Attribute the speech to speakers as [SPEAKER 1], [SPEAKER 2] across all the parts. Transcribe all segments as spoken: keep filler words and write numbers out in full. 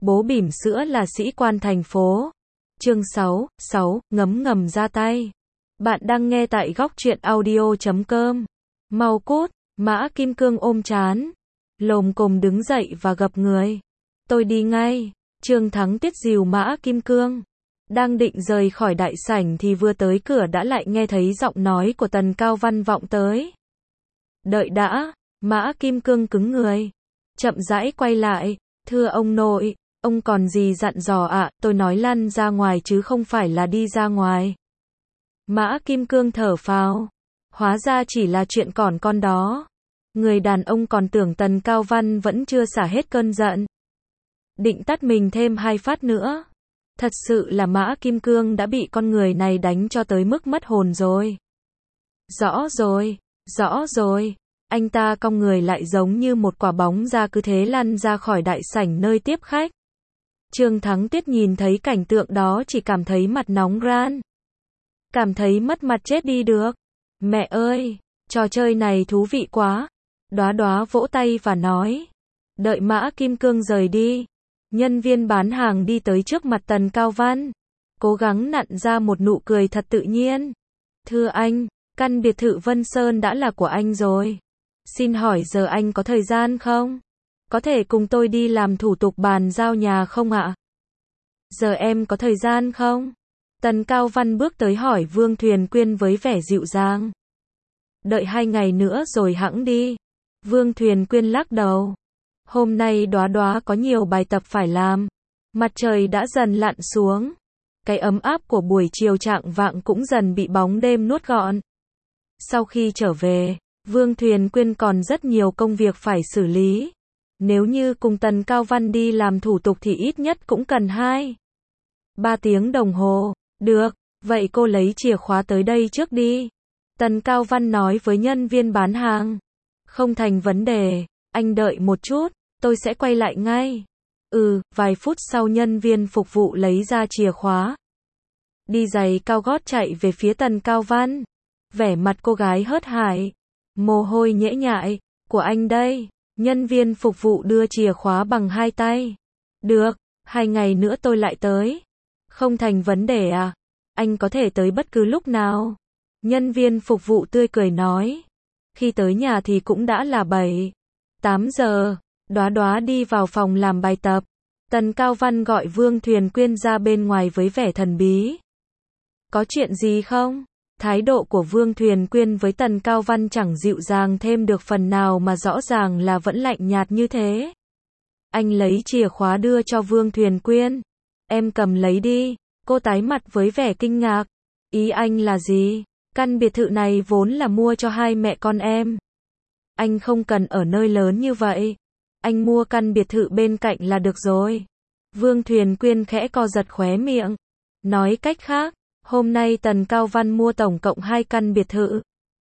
[SPEAKER 1] bố bỉm sữa là sĩ quan thành phố. Chương sáu, sáu, ngấm ngầm ra tay. Bạn đang nghe tại góc truyện audio chấm com. Mau cút, Mã Kim Cương ôm trán, lồm cồm đứng dậy và gập người. Tôi đi ngay. Trương Thắng Tiết dìu Mã Kim Cương. Đang định rời khỏi đại sảnh thì vừa tới cửa đã lại nghe thấy giọng nói của Tần Cao Văn vọng tới. Đợi đã, Mã Kim Cương cứng người. Chậm rãi quay lại, thưa ông nội, ông còn gì dặn dò ạ? À? Tôi nói lăn ra ngoài chứ không phải là đi ra ngoài. Mã Kim Cương thở phào. Hóa ra chỉ là chuyện còn con đó. Người đàn ông còn tưởng Tần Cao Văn vẫn chưa xả hết cơn giận. Định tát mình thêm hai phát nữa. Thật sự là Mã Kim Cương đã bị con người này đánh cho tới mức mất hồn rồi. Rõ rồi, rõ rồi. Anh ta cong người lại giống như một quả bóng ra cứ thế lăn ra khỏi đại sảnh nơi tiếp khách. Trương Thắng Tiết nhìn thấy cảnh tượng đó chỉ cảm thấy mặt nóng ran. Cảm thấy mất mặt chết đi được. Mẹ ơi, trò chơi này thú vị quá. Đóa Đóa vỗ tay và nói. Đợi Mã Kim Cương rời đi. Nhân viên bán hàng đi tới trước mặt Tần Cao Văn. Cố gắng nặn ra một nụ cười thật tự nhiên. Thưa anh, căn biệt thự Vân Sơn đã là của anh rồi. Xin hỏi giờ anh có thời gian không? Có thể cùng tôi đi làm thủ tục bàn giao nhà không ạ? Giờ em có thời gian không? Tần Cao Văn bước tới hỏi Vương Thuyền Quyên với vẻ dịu dàng. Đợi hai ngày nữa rồi hẵng đi. Vương Thuyền Quyên lắc đầu. Hôm nay Đóa Đóa có nhiều bài tập phải làm. Mặt trời đã dần lặn xuống. Cái ấm áp của buổi chiều chạng vạng cũng dần bị bóng đêm nuốt gọn. Sau khi trở về, Vương Thuyền Quyên còn rất nhiều công việc phải xử lý. Nếu như cùng Tần Cao Văn đi làm thủ tục thì ít nhất cũng cần hai ba tiếng đồng hồ. Được, vậy cô lấy chìa khóa tới đây trước đi. Tần Cao Văn nói với nhân viên bán hàng. Không thành vấn đề, anh đợi một chút, tôi sẽ quay lại ngay. Ừ, vài phút sau nhân viên phục vụ lấy ra chìa khóa. Đi giày cao gót chạy về phía Tần Cao Văn. Vẻ mặt cô gái hớt hải. Mồ hôi nhễ nhại, của anh đây. Nhân viên phục vụ đưa chìa khóa bằng hai tay. Được, hai ngày nữa tôi lại tới. Không thành vấn đề à? Anh có thể tới bất cứ lúc nào. Nhân viên phục vụ tươi cười nói. Khi tới nhà thì cũng đã là bảy, tám giờ. Đóa Đóa đi vào phòng làm bài tập. Tần Cao Văn gọi Vương Thuyền Quyên ra bên ngoài với vẻ thần bí. Có chuyện gì không? Thái độ của Vương Thuyền Quyên với Tần Cao Văn chẳng dịu dàng thêm được phần nào mà rõ ràng là vẫn lạnh nhạt như thế. Anh lấy chìa khóa đưa cho Vương Thuyền Quyên. Em cầm lấy đi. Cô tái mặt với vẻ kinh ngạc. Ý anh là gì? Căn biệt thự này vốn là mua cho hai mẹ con em. Anh không cần ở nơi lớn như vậy. Anh mua căn biệt thự bên cạnh là được rồi. Vương Thuyền Quyên khẽ co giật khóe miệng. Nói cách khác, hôm nay Tần Cao Văn mua tổng cộng hai căn biệt thự.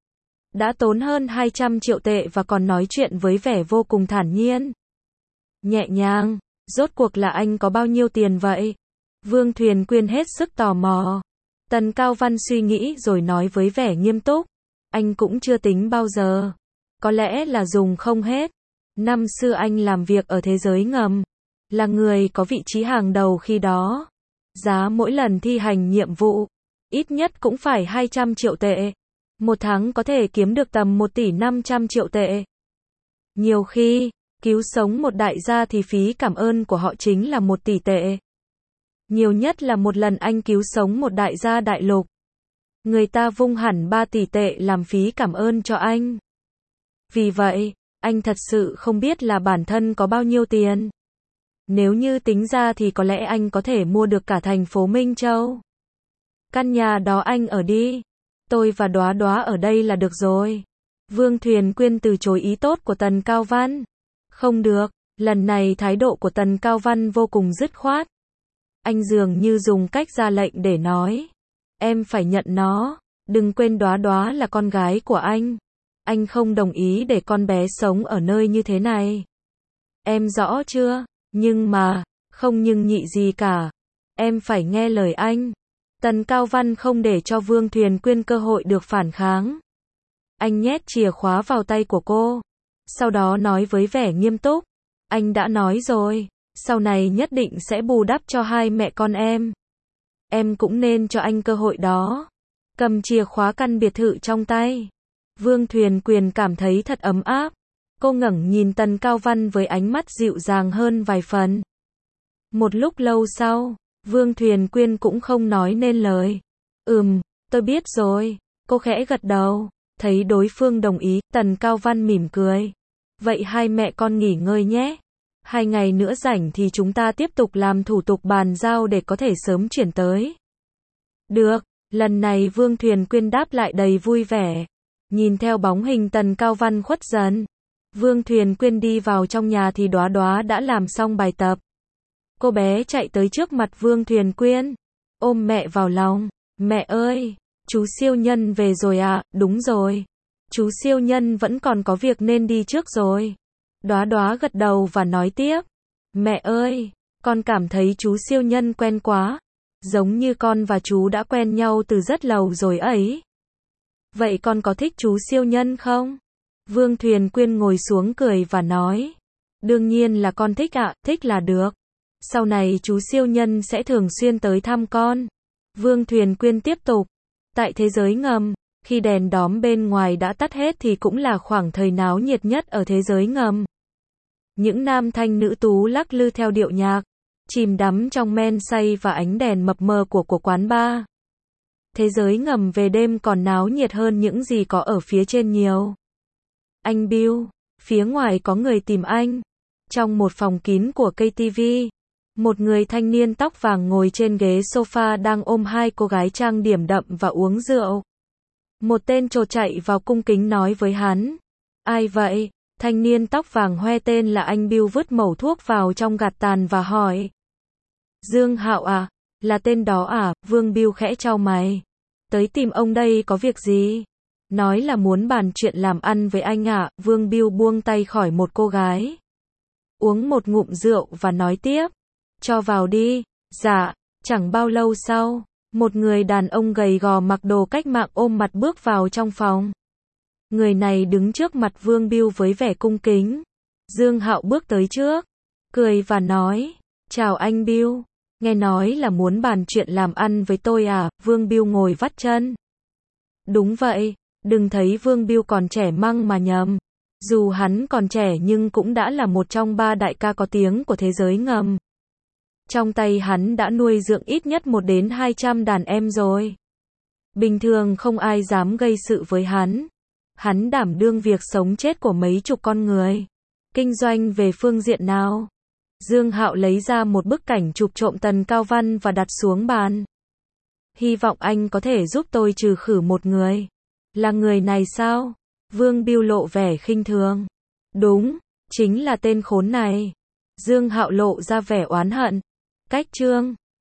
[SPEAKER 1] Đã tốn hơn hai trăm triệu tệ và còn nói chuyện với vẻ vô cùng thản nhiên. Nhẹ nhàng, rốt cuộc là anh có bao nhiêu tiền vậy? Vương Thuyền Quyên hết sức tò mò. Tần Cao Văn suy nghĩ rồi nói với vẻ nghiêm túc. Anh cũng chưa tính bao giờ. Có lẽ là dùng không hết. Năm xưa anh làm việc ở thế giới ngầm. Là người có vị trí hàng đầu khi đó. Giá mỗi lần thi hành nhiệm vụ. Ít nhất cũng phải hai trăm triệu tệ. Một tháng có thể kiếm được tầm một tỷ năm trăm triệu tệ. Nhiều khi, cứu sống một đại gia thì phí cảm ơn của họ chính là một tỷ tệ. Nhiều nhất là một lần anh cứu sống một đại gia đại lục. Người ta vung hẳn ba tỷ tệ làm phí cảm ơn cho anh. Vì vậy, anh thật sự không biết là bản thân có bao nhiêu tiền. Nếu như tính ra thì có lẽ anh có thể mua được cả thành phố Minh Châu. Căn nhà đó anh ở đi. Tôi và Đóa Đóa ở đây là được rồi. Vương Thuyền Quyên từ chối ý tốt của Tần Cao Văn. Không được, lần này thái độ của Tần Cao Văn vô cùng dứt khoát. Anh dường như dùng cách ra lệnh để nói. Em phải nhận nó. Đừng quên Đóa Đóa là con gái của anh. Anh không đồng ý để con bé sống ở nơi như thế này. Em rõ chưa? Nhưng mà, không nhưng nhị gì cả. Em phải nghe lời anh. Tần Cao Văn không để cho Vương Thuyền Quyên cơ hội được phản kháng. Anh nhét chìa khóa vào tay của cô. Sau đó nói với vẻ nghiêm túc. Anh đã nói rồi, sau này nhất định sẽ bù đắp cho hai mẹ con em. Em cũng nên cho anh cơ hội đó. Cầm chìa khóa căn biệt thự trong tay, Vương Thuyền Quyền cảm thấy thật ấm áp. Cô ngẩng nhìn Tần Cao Văn với ánh mắt dịu dàng hơn vài phần. Một lúc lâu sau, Vương Thuyền Quyên cũng không nói nên lời. Ừm, tôi biết rồi. Cô khẽ gật đầu. Thấy đối phương đồng ý, Tần Cao Văn mỉm cười. Vậy hai mẹ con nghỉ ngơi nhé. Hai ngày nữa rảnh thì chúng ta tiếp tục làm thủ tục bàn giao để có thể sớm chuyển tới. Được, lần này Vương Thuyền Quyên đáp lại đầy vui vẻ. Nhìn theo bóng hình Tần Cao Văn khuất dần, Vương Thuyền Quyên đi vào trong nhà thì Đóa Đóa đã làm xong bài tập. Cô bé chạy tới trước mặt Vương Thuyền Quyên, ôm mẹ vào lòng. Mẹ ơi, chú siêu nhân về rồi ạ. Đúng rồi, chú siêu nhân vẫn còn có việc nên đi trước rồi. Đóa Đóa gật đầu và nói tiếp. Mẹ ơi, con cảm thấy chú siêu nhân quen quá. Giống như con và chú đã quen nhau từ rất lâu rồi ấy. Vậy con có thích chú siêu nhân không? Vương Thuyền Quyên ngồi xuống cười và nói. Đương nhiên là con thích ạ, thích là được. Sau này chú siêu nhân sẽ thường xuyên tới thăm con. Vương Thuyền Quyên tiếp tục. Tại thế giới ngầm, khi đèn đóm bên ngoài đã tắt hết thì cũng là khoảng thời náo nhiệt nhất ở thế giới ngầm. Những nam thanh nữ tú lắc lư theo điệu nhạc, chìm đắm trong men say và ánh đèn mập mờ của của quán bar. Thế giới ngầm về đêm còn náo nhiệt hơn những gì có ở phía trên nhiều. Anh Bill, phía ngoài có người tìm anh. Trong một phòng kín của ca tê vê, một người thanh niên tóc vàng ngồi trên ghế sofa đang ôm hai cô gái trang điểm đậm và uống rượu. Một tên trồ chạy vào cung kính nói với hắn. Ai vậy? Thanh niên tóc vàng hoe tên là anh Bill vứt mẩu thuốc vào trong gạt tàn và hỏi. Dương Hạo à? Là tên đó à? Vương Bill khẽ chau mày. Tới tìm ông đây có việc gì? Nói là muốn bàn chuyện làm ăn với anh ạ. Vương Bill buông tay khỏi một cô gái, uống một ngụm rượu và nói tiếp. Cho vào đi. Dạ. Chẳng bao lâu sau, một người đàn ông gầy gò mặc đồ cách mạng ôm mặt bước vào trong phòng. Người này đứng trước mặt Vương Bill với vẻ cung kính. Dương Hạo bước tới trước, cười và nói. Chào anh Bill. Nghe nói là muốn bàn chuyện làm ăn với tôi à? Vương Bill ngồi vắt chân. Đúng vậy, đừng thấy Vương Bill còn trẻ măng mà nhầm. Dù hắn còn trẻ nhưng cũng đã là một trong ba đại ca có tiếng của thế giới ngầm. Trong tay hắn đã nuôi dưỡng ít nhất một đến hai trăm đàn em rồi. Bình thường không ai dám gây sự với hắn. Hắn đảm đương việc sống chết của mấy chục con người. Kinh doanh về phương diện nào? Dương Hạo lấy ra một bức ảnh chụp trộm Tần Cao Văn và đặt xuống bàn. Hy vọng anh có thể giúp tôi trừ khử một người. Là người này sao? Vương Bill lộ vẻ khinh thường. Đúng, chính là tên khốn này. Dương Hạo lộ ra vẻ oán hận. Cách chương